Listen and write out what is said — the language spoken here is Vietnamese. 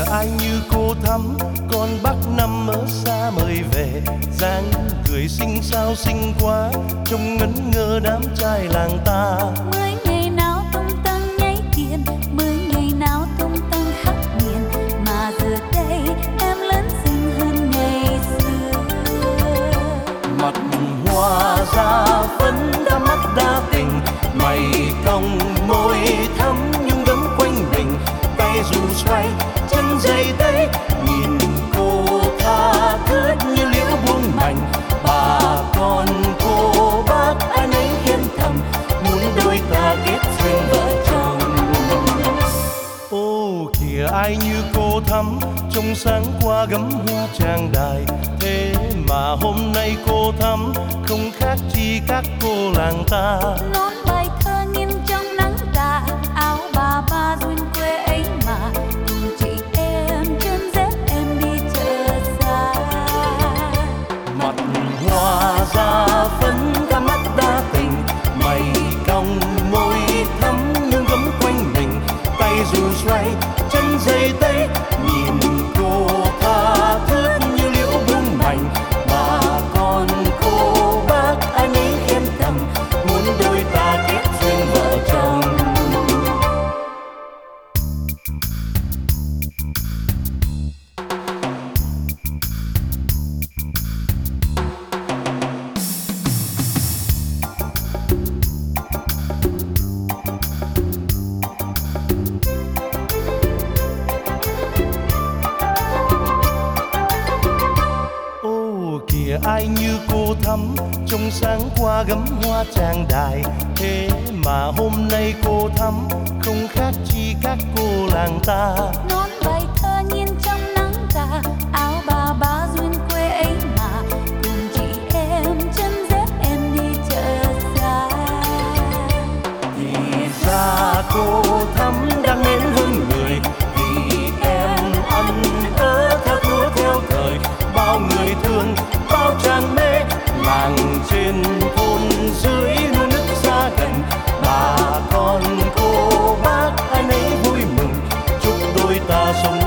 kìa ai như cô thắm, con bác năm ở xa mời về, dáng cười xinh sao xinh quá, trông ngẩn ngơ đám trai làng ta. 10 ngày nào tung tăng nhảy kiền, 10 ngày nào tung tăng khắp miền, mà giờ đây em lớn xinh hơn ngày xưa. Mặt hoa da phấn đa mắt đa tình, mày cong môi thắm nhung đẫm quanh mình, tay dù xoay chân dây tay, nhìn cô tha thướt như liễu buông mảnh. Bà con cô bác ai nấy khen thầm, muốn đôi ta kết duyên vợ chồng. Ô kìa ai như cô thắm, trông sáng qua gấm hoa trang đài, thế mà hôm nay cô thắm không khác chi các cô làng ta. Nón bài thơ nghiêng trong nắng tà, áo bà ba duyên quê ấy mà, cùng chị em chân dép em đi chợ xa. Mặt hoa da phấn đa mắt đa tình, mày cong môi thắm nhưng gấm quanh mình, tay dù xoay chân dây tay, nhìn cô tha thướt như liễu buông mảnh. Bà con cô bác ai nấy khen thầm, muốn đôi ta kết duyên vợ chồng. Kìa ai như cô thắm, trông sáng qua gấm hoa trang đài, thế mà hôm nay cô thắm không khác chi các cô làng ta. Nón bài thơ nghiêng trong nắng tà, áo bà ba duyên quê ấy mà, cùng chị em chân dép em đi chợ xa. Thì ra cô thắm đang mến hơn người, vì em ăn ở theo thúa theo thời, bao người thương bao tràn mê, làng trên thôn dưới nuôi nước xa gần. Bà con cô bác ai nấy vui mừng, chúc đôi ta sống